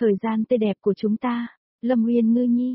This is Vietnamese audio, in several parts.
Thời gian tươi đẹp của chúng ta. Lâm Uyên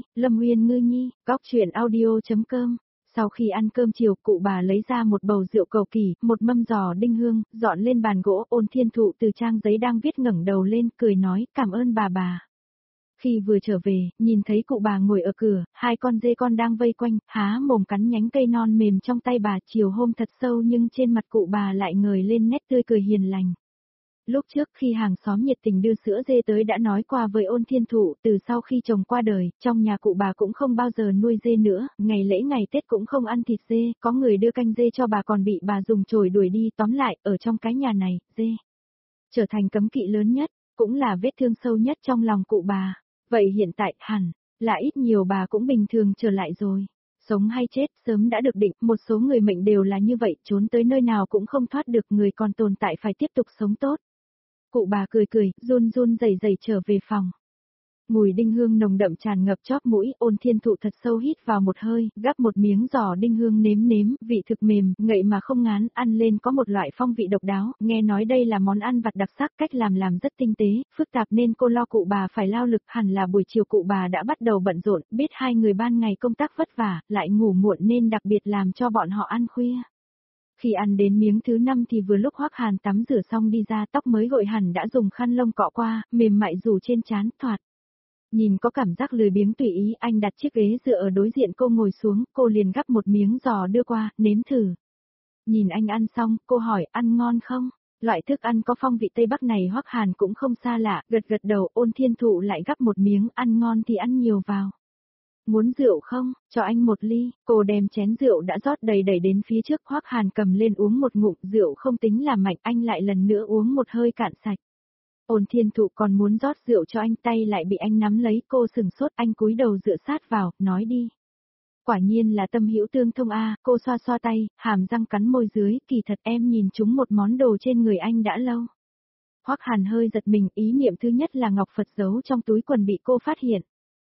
Ngư Nhi, góc truyện audio.com. Sau khi ăn cơm chiều, cụ bà lấy ra một bầu rượu cầu kỳ, một mâm giò đinh hương, dọn lên bàn gỗ. Ôn Thiên Thụ từ trang giấy đang viết ngẩng đầu lên, cười nói, cảm ơn bà. Khi vừa trở về, nhìn thấy cụ bà ngồi ở cửa, hai con dê con đang vây quanh, há mồm cắn nhánh cây non mềm trong tay bà. Chiều hôm thật sâu nhưng trên mặt cụ bà lại ngời lên nét tươi cười hiền lành. Lúc trước khi hàng xóm nhiệt tình đưa sữa dê tới đã nói qua với Ôn Thiên Thụ, từ sau khi chồng qua đời, trong nhà cụ bà cũng không bao giờ nuôi dê nữa, ngày lễ ngày Tết cũng không ăn thịt dê, có người đưa canh dê cho bà còn bị bà dùng chổi đuổi đi. Tóm lại, ở trong cái nhà này, dê trở thành cấm kỵ lớn nhất, cũng là vết thương sâu nhất trong lòng cụ bà. Vậy hiện tại, hẳn là ít nhiều bà cũng bình thường trở lại rồi. Sống hay chết sớm đã được định, một số người mệnh đều là như vậy, trốn tới nơi nào cũng không thoát được, người còn tồn tại phải tiếp tục sống tốt. Cụ bà cười, run rẩy trở về phòng. Mùi đinh hương nồng đậm tràn ngập chóp mũi. Ôn Thiên Thụ thật sâu hít vào một hơi, gắp một miếng giò đinh hương nếm, vị thực mềm, ngậy mà không ngán, ăn lên có một loại phong vị độc đáo. Nghe nói đây là món ăn vặt đặc sắc, cách làm rất tinh tế, phức tạp nên cô lo cụ bà phải lao lực. Hẳn là buổi chiều cụ bà đã bắt đầu bận rộn, biết hai người ban ngày công tác vất vả, lại ngủ muộn nên đặc biệt làm cho bọn họ ăn khuya. Khi ăn đến miếng thứ 5 thì vừa lúc Hoắc Hàn tắm rửa xong đi ra, tóc mới gội hẳn đã dùng khăn lông cọ qua, mềm mại rủ trên trán, thoạt nhìn có cảm giác lười biếng tùy ý. Anh đặt chiếc ghế dựa ở đối diện cô ngồi xuống, cô liền gắp một miếng giò đưa qua, nếm thử. Nhìn anh ăn xong, cô hỏi, ăn ngon không? Loại thức ăn có phong vị Tây Bắc này Hoắc Hàn cũng không xa lạ, gật đầu. Ôn Thiên Thụ lại gắp một miếng, ăn ngon thì ăn nhiều vào. Muốn rượu không? Cho anh một ly. Cô đem chén rượu đã rót đầy đến phía trước. Hoắc Hàn cầm lên uống một ngụm, rượu không tính là mạnh, anh lại lần nữa uống một hơi cạn sạch. Ôn Thiên Thụ còn muốn rót rượu cho anh, tay lại bị anh nắm lấy. Cô sừng sốt, anh cúi đầu dựa sát vào, nói đi. Quả nhiên là tâm hữu tương thông a. Cô xoa tay, hàm răng cắn môi dưới, kỳ thật em nhìn trúng một món đồ trên người anh đã lâu. Hoắc Hàn hơi giật mình, ý niệm thứ nhất là ngọc Phật giấu trong túi quần bị cô phát hiện.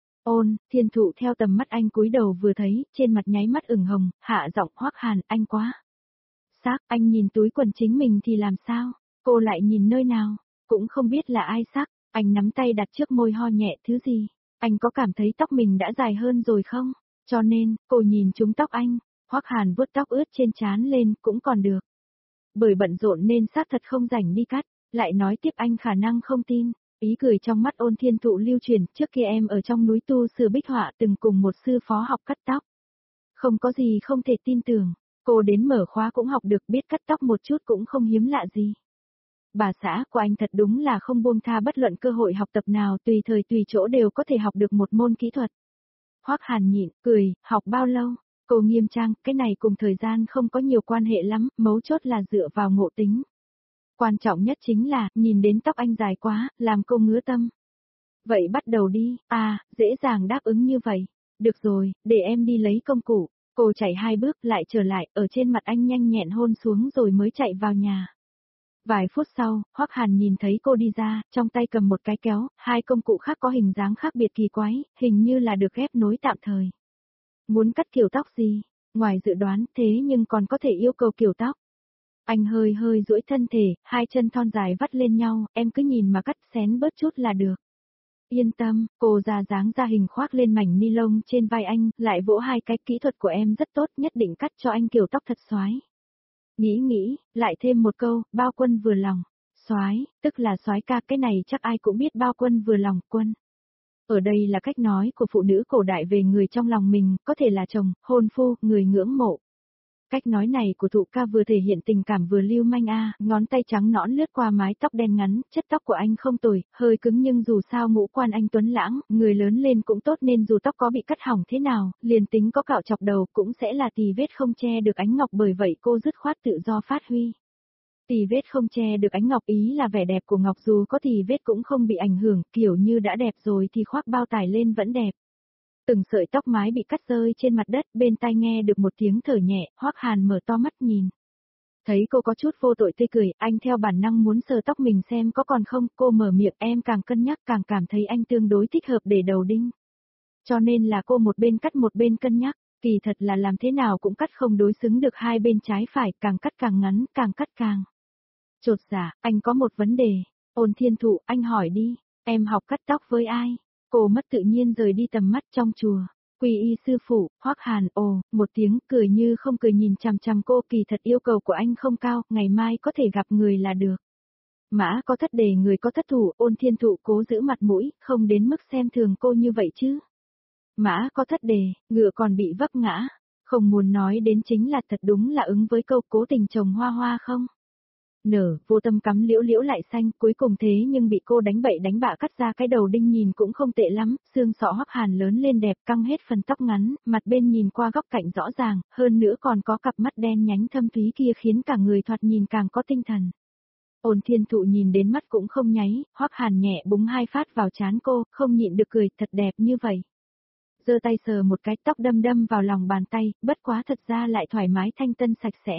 Ôn Thiên Thụ theo tầm mắt anh cúi đầu vừa thấy, trên mặt nháy mắt ửng hồng, hạ giọng, Hoắc Hàn, anh quá xác, anh nhìn túi quần chính mình thì làm sao? Cô lại nhìn nơi nào? Cũng không biết là ai xác. Anh nắm tay đặt trước môi ho nhẹ, thứ gì? Anh có cảm thấy tóc mình đã dài hơn rồi không? Cho nên, cô nhìn trúng tóc anh. Hoắc Hàn vuốt tóc ướt trên trán lên, cũng còn được. Bởi bận rộn nên xác thật không rảnh đi cắt, lại nói tiếp, anh khả năng không tin. Ý cười trong mắt Ôn Thiên Thụ lưu truyền, trước kia em ở trong núi tu sư bích họa từng cùng một sư phó học cắt tóc. Không có gì không thể tin tưởng, cô đến mở khóa cũng học được, biết cắt tóc một chút cũng không hiếm lạ gì. Bà xã của anh thật đúng là không buông tha bất luận cơ hội học tập nào, tùy thời tùy chỗ đều có thể học được một môn kỹ thuật. Hoắc Hàn nhịn, cười, học bao lâu? Cô nghiêm trang, cái này cùng thời gian không có nhiều quan hệ lắm, mấu chốt là dựa vào ngộ tính. Quan trọng nhất chính là, nhìn đến tóc anh dài quá, làm cô ngứa tâm. Vậy bắt đầu đi, dễ dàng đáp ứng như vậy. Được rồi, để em đi lấy công cụ. Cô chạy 2 bước lại trở lại, ở trên mặt anh nhanh nhẹn hôn xuống rồi mới chạy vào nhà. Vài phút sau, Hoắc Hàn nhìn thấy cô đi ra, trong tay cầm một cái kéo, 2 công cụ khác có hình dáng khác biệt kỳ quái, hình như là được ghép nối tạm thời. Muốn cắt kiểu tóc gì? Ngoài dự đoán, thế nhưng còn có thể yêu cầu kiểu tóc. Anh hơi duỗi thân thể, 2 chân thon dài vắt lên nhau, em cứ nhìn mà cắt, xén bớt chút là được. Yên tâm, cô ra dáng ra hình khoác lên mảnh ni lông trên vai anh, lại vỗ 2 cái, kỹ thuật của em rất tốt, nhất định cắt cho anh kiểu tóc thật xoái. Nghĩ, lại thêm một câu, bao quân vừa lòng. Soái, tức là soái ca, cái này chắc ai cũng biết, bao quân vừa lòng, quân. Ở đây là cách nói của phụ nữ cổ đại về người trong lòng mình, có thể là chồng, hôn phu, người ngưỡng mộ. Cách nói này của Thụ ca vừa thể hiện tình cảm vừa lưu manh ngón tay trắng nõn lướt qua mái tóc đen ngắn, chất tóc của anh không tồi, hơi cứng nhưng dù sao ngũ quan anh tuấn lãng, người lớn lên cũng tốt nên dù tóc có bị cắt hỏng thế nào, liền tính có cạo chọc đầu cũng sẽ là tì vết không che được ánh ngọc, bởi vậy cô dứt khoát tự do phát huy. Tì vết không che được ánh ngọc ý là vẻ đẹp của ngọc, dù có tì vết cũng không bị ảnh hưởng, kiểu như đã đẹp rồi thì khoác bao tải lên vẫn đẹp. Từng sợi tóc mái bị cắt rơi trên mặt đất, bên tai nghe được một tiếng thở nhẹ, Hoắc Hàn mở to mắt nhìn. Thấy cô có chút vô tội tươi cười, anh theo bản năng muốn sờ tóc mình xem có còn không, cô mở miệng, em càng cân nhắc càng cảm thấy anh tương đối thích hợp để đầu đinh. Cho nên là cô một bên cắt một bên cân nhắc, kỳ thật là làm thế nào cũng cắt không đối xứng được hai bên trái phải, càng cắt càng ngắn, càng cắt càng. Chột dạ, anh có một vấn đề. Ôn Thiên Thụ, anh hỏi đi. Em học cắt tóc với ai? Cô mất tự nhiên rời đi tầm mắt trong chùa. Quy y sư phụ, Hoắc Hàn ồ, một tiếng cười như không cười nhìn chằm chằm cô, kỳ thật yêu cầu của anh không cao, ngày mai có thể gặp người là được. Mã có thất đề người có thất thủ, Ôn Thiên Thụ cố giữ mặt mũi, không đến mức xem thường cô như vậy chứ. Mã có thất đề, ngựa còn bị vấp ngã. Không muốn nói đến chính là thật đúng là ứng với câu cố tình trồng hoa hoa không. Nở, vô tâm cắm liễu liễu lại xanh, cuối cùng thế nhưng bị cô đánh bậy đánh bạ cắt ra cái đầu đinh nhìn cũng không tệ lắm, xương sọ Hoắc Hàn lớn lên đẹp căng hết phần tóc ngắn, mặt bên nhìn qua góc cạnh rõ ràng, hơn nữa còn có cặp mắt đen nhánh thâm thúy kia khiến cả người thoạt nhìn càng có tinh thần. Ôn Thiên Thụ nhìn đến mắt cũng không nháy, Hoắc Hàn nhẹ búng hai phát vào trán cô, không nhịn được cười, thật đẹp như vậy. Giơ tay sờ một cái tóc đâm đâm vào lòng bàn tay, bất quá thật ra lại thoải mái thanh tân sạch sẽ.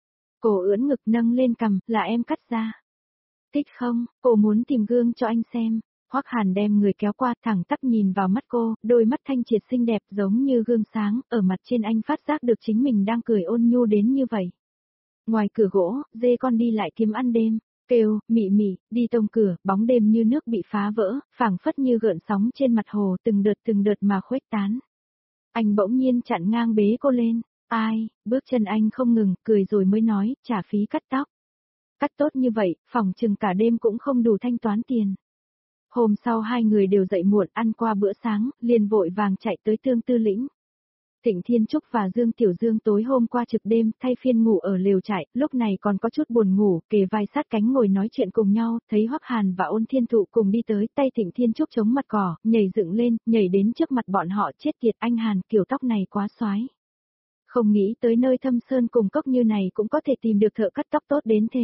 Cô ưỡn ngực nâng lên cằm, là em cắt ra. Thích không, cô muốn tìm gương cho anh xem. Hoắc Hàn đem người kéo qua thẳng tắp nhìn vào mắt cô, đôi mắt thanh triệt xinh đẹp giống như gương sáng, ở mặt trên anh phát giác được chính mình đang cười ôn nhu đến như vậy. Ngoài cửa gỗ, dê con đi lại kiếm ăn đêm, kêu, mị mị, đi tông cửa, bóng đêm như nước bị phá vỡ, phảng phất như gợn sóng trên mặt hồ từng đợt mà khuếch tán. Anh bỗng nhiên chặn ngang bế cô lên, ai, bước chân anh không ngừng, cười rồi mới nói, trả phí cắt tóc. Cắt tốt như vậy, phòng chừng cả đêm cũng không đủ thanh toán tiền. Hôm sau hai người đều dậy muộn ăn qua bữa sáng, liền vội vàng chạy tới Tương Tư Lĩnh. Thịnh Thiên Trúc và Dương Tiểu Dương tối hôm qua trực đêm, thay phiên ngủ ở lều trại, lúc này còn có chút buồn ngủ, kề vai sát cánh ngồi nói chuyện cùng nhau, thấy Hoắc Hàn và Ôn Thiên Thụ cùng đi tới, tay Thịnh Thiên Trúc chống mặt cỏ, nhảy dựng lên, nhảy đến trước mặt bọn họ, chết tiệt anh Hàn, kiểu tóc này quá xoái. Không nghĩ tới nơi thâm sơn cùng cốc như này cũng có thể tìm được thợ cắt tóc tốt đến thế.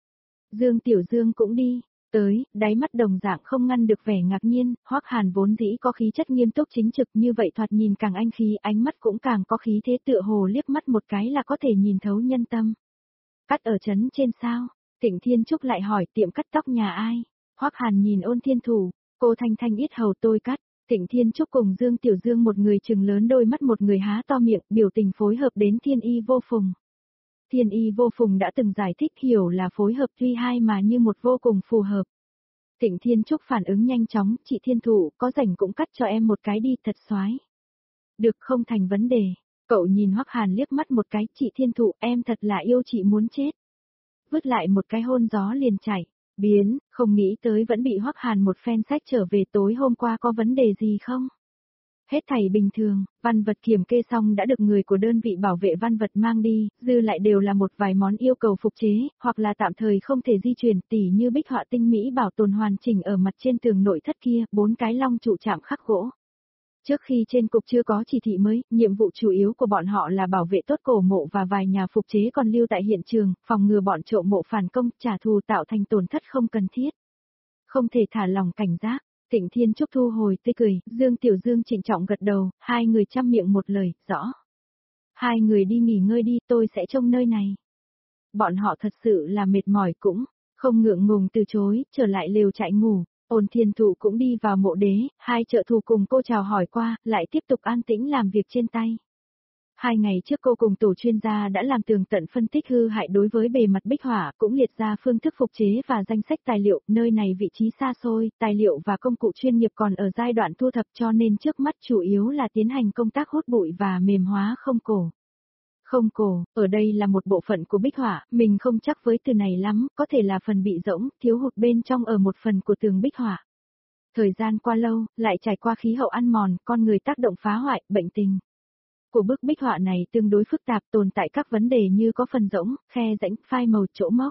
Dương Tiểu Dương cũng đi. Tới, đáy mắt đồng dạng không ngăn được vẻ ngạc nhiên, Hoắc Hàn vốn dĩ có khí chất nghiêm túc chính trực như vậy thoạt nhìn càng anh khí, ánh mắt cũng càng có khí thế, tựa hồ liếc mắt một cái là có thể nhìn thấu nhân tâm. Cắt ở trấn trên sao? Thịnh Thiên Trúc lại hỏi tiệm cắt tóc nhà ai? Hoắc Hàn nhìn Ôn Thiên Thủ, cô thanh thanh yết hầu tôi cắt. Thịnh Thiên Trúc cùng Dương Tiểu Dương một người trừng lớn đôi mắt một người há to miệng, biểu tình phối hợp đến thiên y vô phùng. Thiên y vô phùng đã từng giải thích hiểu là phối hợp tuy hai mà như một vô cùng phù hợp. Thịnh Thiên Trúc phản ứng nhanh chóng, chị Thiên Thụ, có rảnh cũng cắt cho em một cái đi, thật xoái. Được không thành vấn đề. Cậu nhìn Hoắc Hàn liếc mắt một cái, chị Thiên Thụ, em thật là yêu chị muốn chết. Vứt lại một cái hôn gió liền chảy. Biến, không nghĩ tới vẫn bị Hoắc Hàn một phen sách trở về, tối hôm qua có vấn đề gì không? Hết thảy bình thường, văn vật kiểm kê xong đã được người của đơn vị bảo vệ văn vật mang đi, dư lại đều là một vài món yêu cầu phục chế, hoặc là tạm thời không thể di chuyển, tỉ như bích họa tinh mỹ bảo tồn hoàn chỉnh ở mặt trên tường nội thất kia, 4 cái long trụ chạm khắc gỗ. Trước khi trên cục chưa có chỉ thị mới, nhiệm vụ chủ yếu của bọn họ là bảo vệ tốt cổ mộ và vài nhà phục chế còn lưu tại hiện trường, phòng ngừa bọn trộm mộ phản công, trả thù tạo thành tổn thất không cần thiết. Không thể thả lòng cảnh giác. Thịnh Thiên Trúc thu hồi tươi cười, Dương Tiểu Dương trịnh trọng gật đầu, hai người chăm miệng một lời, rõ. Hai người đi nghỉ ngơi đi, tôi sẽ trông nơi này. Bọn họ thật sự là mệt mỏi cũng, không ngượng ngùng từ chối, trở lại lều trại ngủ. Ôn Thiên Thụ cũng đi vào mộ đế, hai trợ thủ cùng cô chào hỏi qua, lại tiếp tục an tĩnh làm việc trên tay. 2 ngày trước cô cùng tổ chuyên gia đã làm tường tận phân tích hư hại đối với bề mặt bích họa, cũng liệt ra phương thức phục chế và danh sách tài liệu, nơi này vị trí xa xôi, tài liệu và công cụ chuyên nghiệp còn ở giai đoạn thu thập cho nên trước mắt chủ yếu là tiến hành công tác hút bụi và mềm hóa không cổ. Không cổ, ở đây là một bộ phận của bích họa, mình không chắc với từ này lắm, có thể là phần bị rỗng, thiếu hụt bên trong ở một phần của tường bích họa. Thời gian qua lâu, lại trải qua khí hậu ăn mòn, con người tác động phá hoại, bệnh tình của bức bích họa này tương đối phức tạp, tồn tại các vấn đề như có phần rỗng, khe rãnh, phai màu, chỗ mốc,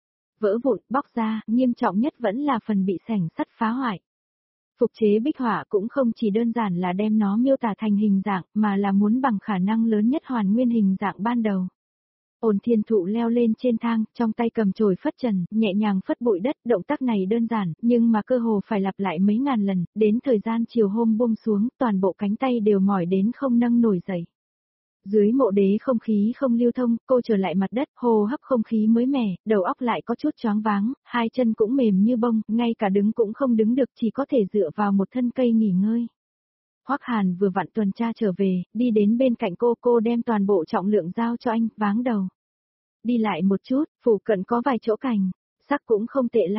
vỡ vụn, bóc ra, nghiêm trọng nhất vẫn là phần bị xẻng sắt phá hoại. Phục chế bích họa cũng không chỉ đơn giản là đem nó miêu tả thành hình dạng, mà là muốn bằng khả năng lớn nhất hoàn nguyên hình dạng ban đầu. Ôn Thiên Thụ leo lên trên thang, trong tay cầm chổi phất trần, nhẹ nhàng phất bụi đất, động tác này đơn giản, nhưng mà cơ hồ phải lặp lại mấy ngàn lần, đến thời gian chiều hôm buông xuống, toàn bộ cánh tay đều mỏi đến không nâng nổi dậy. Dưới mộ đế không khí không lưu thông, cô trở lại mặt đất, hô hấp không khí mới mẻ, đầu óc lại có chút choáng váng, hai chân cũng mềm như bông, ngay cả đứng cũng không đứng được, chỉ có thể dựa vào một thân cây nghỉ ngơi. Hoắc Hàn vừa vặn tuần tra trở về, đi đến bên cạnh cô đem toàn bộ trọng lượng giao cho anh, váng đầu. Đi lại một chút, phủ cận có vài chỗ cành, sắc cũng không tệ lắm,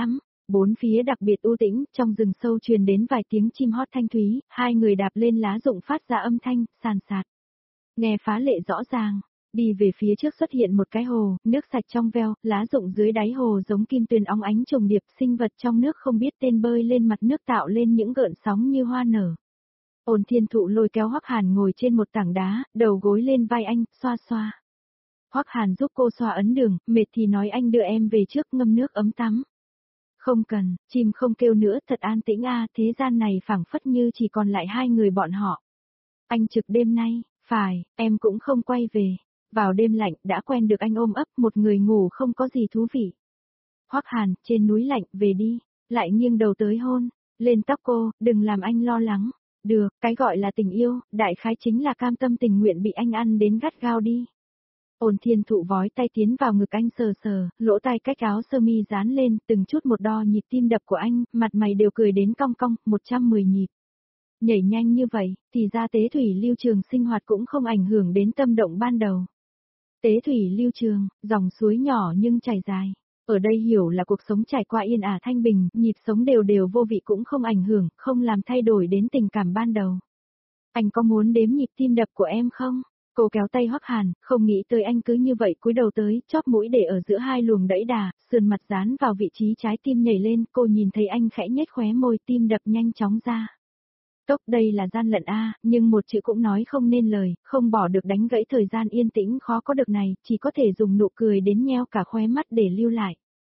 Bốn phía đặc biệt u tĩnh, trong rừng sâu truyền đến vài tiếng chim hót thanh thúy, hai người đạp lên lá rụng phát ra âm thanh, sàn sạt. Nghe phá lệ rõ ràng, đi về phía trước xuất hiện một cái hồ, nước sạch trong veo, lá rụng dưới đáy hồ giống kim tuyền óng ánh trùng điệp, sinh vật trong nước không biết tên bơi lên mặt nước tạo lên những gợn sóng như hoa nở. Ôn Thiên Thụ lôi kéo Hoắc Hàn ngồi trên một tảng đá, đầu gối lên vai anh, xoa xoa. Hoắc Hàn giúp cô xoa ấn đường, mệt thì nói anh đưa em về trước ngâm nước ấm tắm. Không cần, chim không kêu nữa, thật an tĩnh a, thế gian này phảng phất như chỉ còn lại hai người bọn họ. Anh trực đêm nay, phải, em cũng không quay về. Vào đêm lạnh đã quen được anh ôm ấp, một người ngủ không có gì thú vị. Hoắc Hàn, trên núi lạnh, về đi, lại nghiêng đầu tới hôn, lên tóc cô, đừng làm anh lo lắng. Được, cái gọi là tình yêu, đại khái chính là cam tâm tình nguyện bị anh ăn đến gắt gao đi. Ôn Thiên Thụ vói tay tiến vào ngực anh sờ sờ, lỗ tai cách áo sơ mi dán lên, từng chút một đo nhịp tim đập của anh, mặt mày đều cười đến cong cong, 110 nhịp. Nhảy nhanh như vậy, thì ra tế thủy lưu trường sinh hoạt cũng không ảnh hưởng đến tâm động ban đầu. Tế thủy lưu trường, dòng suối nhỏ nhưng chảy dài. Ở đây hiểu là cuộc sống trải qua yên ả thanh bình, nhịp sống đều đều vô vị cũng không ảnh hưởng, không làm thay đổi đến tình cảm ban đầu. Anh có muốn đếm nhịp tim đập của em không? Cô kéo tay Hoắc Hàn, không nghĩ tới anh cứ như vậy cúi đầu tới, chóp mũi để ở giữa hai luồng đẫy đà, sườn mặt dán vào vị trí trái tim nhảy lên, cô nhìn thấy anh khẽ nhếch khóe môi, tim đập nhanh chóng ra. Tốc đây là gian lận a, nhưng một chữ cũng nói không nên lời, không bỏ được đánh gãy thời gian yên tĩnh khó có được này, chỉ có thể dùng nụ cười đến nheo cả khóe mắt để lưu lại.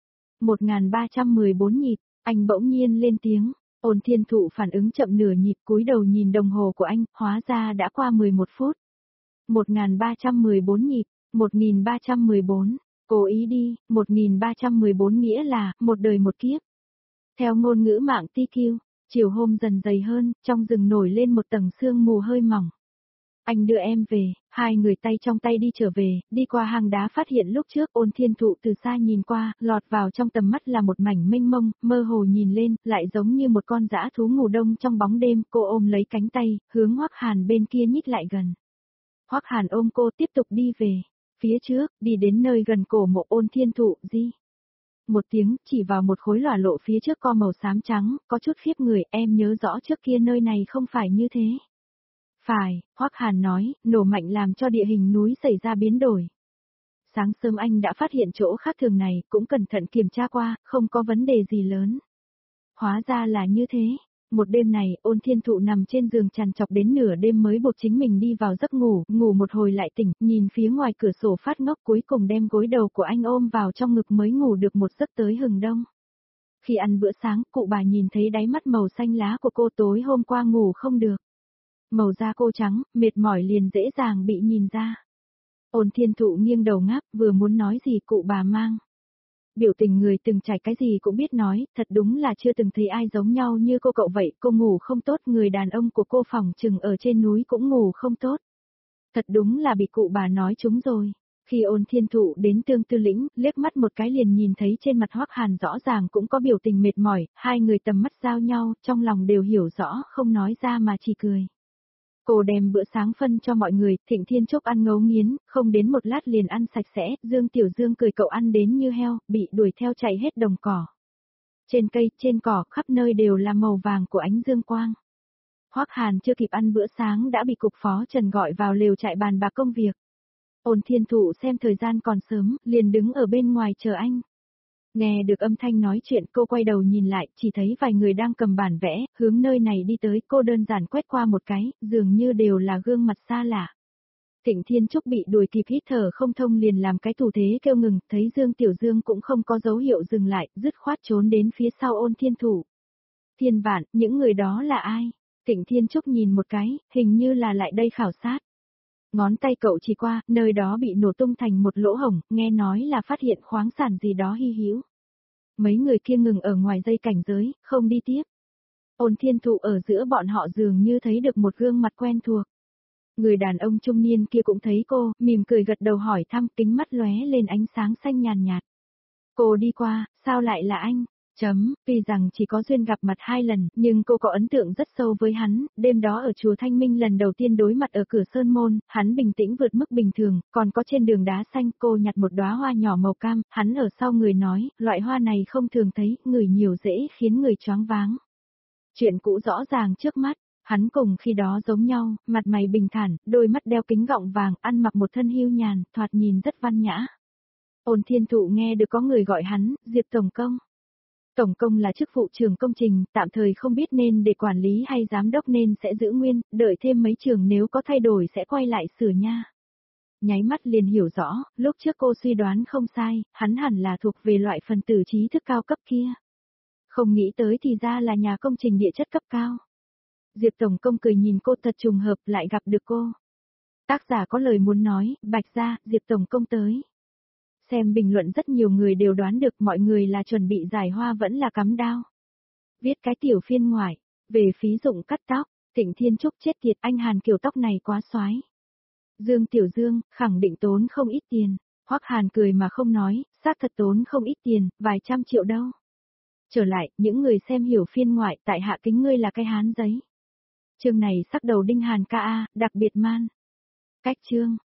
1314 nhịp, anh bỗng nhiên lên tiếng. Ôn Thiên Thụ phản ứng chậm nửa nhịp, cúi đầu nhìn đồng hồ của anh, hóa ra đã qua 11 phút. 1314 nhịp, 1314, cố ý đi, 1314 nghĩa là, một đời một kiếp. Theo ngôn ngữ mạng TQ, chiều hôm dần dày hơn, trong rừng nổi lên một tầng sương mù hơi mỏng. Anh đưa em về, hai người tay trong tay đi trở về, đi qua hang đá phát hiện lúc trước Ôn Thiên Thụ từ xa nhìn qua, lọt vào trong tầm mắt là một mảnh mênh mông, mơ hồ nhìn lên, lại giống như một con dã thú ngủ đông trong bóng đêm, cô ôm lấy cánh tay, hướng Hoắc Hàn bên kia nhích lại gần. Hoắc Hàn ôm cô tiếp tục đi về, phía trước, đi đến nơi gần cổ mộ Ôn Thiên Thụ, gì? Một tiếng, chỉ vào một khối lòa lộ phía trước co màu xám trắng, có chút khiếp người, em nhớ rõ trước kia nơi này không phải như thế. Phải, Hoắc Hàn nói, nổ mạnh làm cho địa hình núi xảy ra biến đổi. Sáng sớm anh đã phát hiện chỗ khác thường này, cũng cẩn thận kiểm tra qua, không có vấn đề gì lớn. Hóa ra là như thế. Một đêm này, Ôn Thiên Thụ nằm trên giường trằn trọc đến nửa đêm mới buộc chính mình đi vào giấc ngủ, ngủ một hồi lại tỉnh, nhìn phía ngoài cửa sổ phát ngốc cuối cùng đem gối đầu của anh ôm vào trong ngực mới ngủ được một giấc tới hừng đông. Khi ăn bữa sáng, cụ bà nhìn thấy đáy mắt màu xanh lá của cô tối hôm qua ngủ không được. Màu da cô trắng, mệt mỏi liền dễ dàng bị nhìn ra. Ôn Thiên Thụ nghiêng đầu ngáp, vừa muốn nói gì cụ bà mang. Biểu tình người từng trải cái gì cũng biết nói, thật đúng là chưa từng thấy ai giống nhau như cô cậu vậy, cô ngủ không tốt, người đàn ông của cô phòng chừng ở trên núi cũng ngủ không tốt. Thật đúng là bị cụ bà nói trúng rồi. Khi Ôn Thiên Thụ đến Tương Tư Lĩnh, liếc mắt một cái liền nhìn thấy trên mặt Hoắc Hàn rõ ràng cũng có biểu tình mệt mỏi, hai người tầm mắt giao nhau, trong lòng đều hiểu rõ, không nói ra mà chỉ cười. Cô đem bữa sáng phân cho mọi người, Thịnh Thiên Trúc ăn ngấu nghiến, không đến một lát liền ăn sạch sẽ, Dương Tiểu Dương cười cậu ăn đến như heo, bị đuổi theo chạy hết đồng cỏ. Trên cây, trên cỏ, khắp nơi đều là màu vàng của ánh dương quang. Hoắc Hàn chưa kịp ăn bữa sáng đã bị cục phó Trần gọi vào lều trại bàn bạc công việc. Ôn Thiên Thụ xem thời gian còn sớm, liền đứng ở bên ngoài chờ anh. Nghe được âm thanh nói chuyện cô quay đầu nhìn lại, chỉ thấy vài người đang cầm bản vẽ, hướng nơi này đi tới, cô đơn giản quét qua một cái, dường như đều là gương mặt xa lạ. Thịnh Thiên Trúc bị đuổi kịp hít thở không thông liền làm cái thủ thế kêu ngừng, thấy Dương Tiểu Dương cũng không có dấu hiệu dừng lại, dứt khoát trốn đến phía sau Ôn Thiên Thụ. Thiên Vạn, những người đó là ai? Thịnh Thiên Trúc nhìn một cái, hình như là lại đây khảo sát. Ngón tay cậu chỉ qua, nơi đó bị nổ tung thành một lỗ hổng, nghe nói là phát hiện khoáng sản gì đó hy hữu. Mấy người kia ngừng ở ngoài dây cảnh giới, không đi tiếp. Ôn Thiên Thụ ở giữa bọn họ dường như thấy được một gương mặt quen thuộc. Người đàn ông trung niên kia cũng thấy cô, mỉm cười gật đầu hỏi thăm, kính mắt lóe lên ánh sáng xanh nhàn nhạt. Cô đi qua, sao lại là anh? Tuy rằng chỉ có duyên gặp mặt 2 lần, nhưng cô có ấn tượng rất sâu với hắn, đêm đó ở chùa Thanh Minh lần đầu tiên đối mặt ở cửa Sơn Môn, hắn bình tĩnh vượt mức bình thường, còn có trên đường đá xanh cô nhặt một đóa hoa nhỏ màu cam, hắn ở sau người nói, loại hoa này không thường thấy, ngửi nhiều dễ khiến người choáng váng. Chuyện cũ rõ ràng trước mắt. Hắn cùng khi đó giống nhau, mặt mày bình thản, đôi mắt đeo kính gọng vàng, ăn mặc một thân hưu nhàn, thoạt nhìn rất văn nhã. Ôn Thiên Thụ nghe được có người gọi hắn, Diệp Tổng Công. Tổng Công là chức vụ trưởng công trình, tạm thời không biết nên để quản lý hay giám đốc nên sẽ giữ nguyên, đợi thêm mấy trường nếu có thay đổi sẽ quay lại sửa nha. Nháy mắt liền hiểu rõ, lúc trước cô suy đoán không sai, hắn hẳn là thuộc về loại phần tử trí thức cao cấp kia. Không nghĩ tới thì ra là nhà công trình địa chất cấp cao. Diệp Tổng Công cười nhìn cô thật trùng hợp lại gặp được cô. Tác giả có lời muốn nói, Bạch gia, Diệp Tổng Công tới. Xem bình luận rất nhiều người đều đoán được mọi người là chuẩn bị giải hoa vẫn là cắm đao. Viết cái tiểu phiên ngoại, về phí dụng cắt tóc, Thịnh Thiên Trúc chết tiệt anh Hàn kiểu tóc này quá xoái. Dương Tiểu Dương, khẳng định tốn không ít tiền. Hoắc Hàn cười mà không nói, xác thật tốn không ít tiền, vài trăm triệu đâu. Trở lại, những người xem hiểu phiên ngoại tại hạ kính ngươi là cái hán giấy. Chương này sắc đầu Đinh Hàn ca a, đặc biệt man. Cách chương.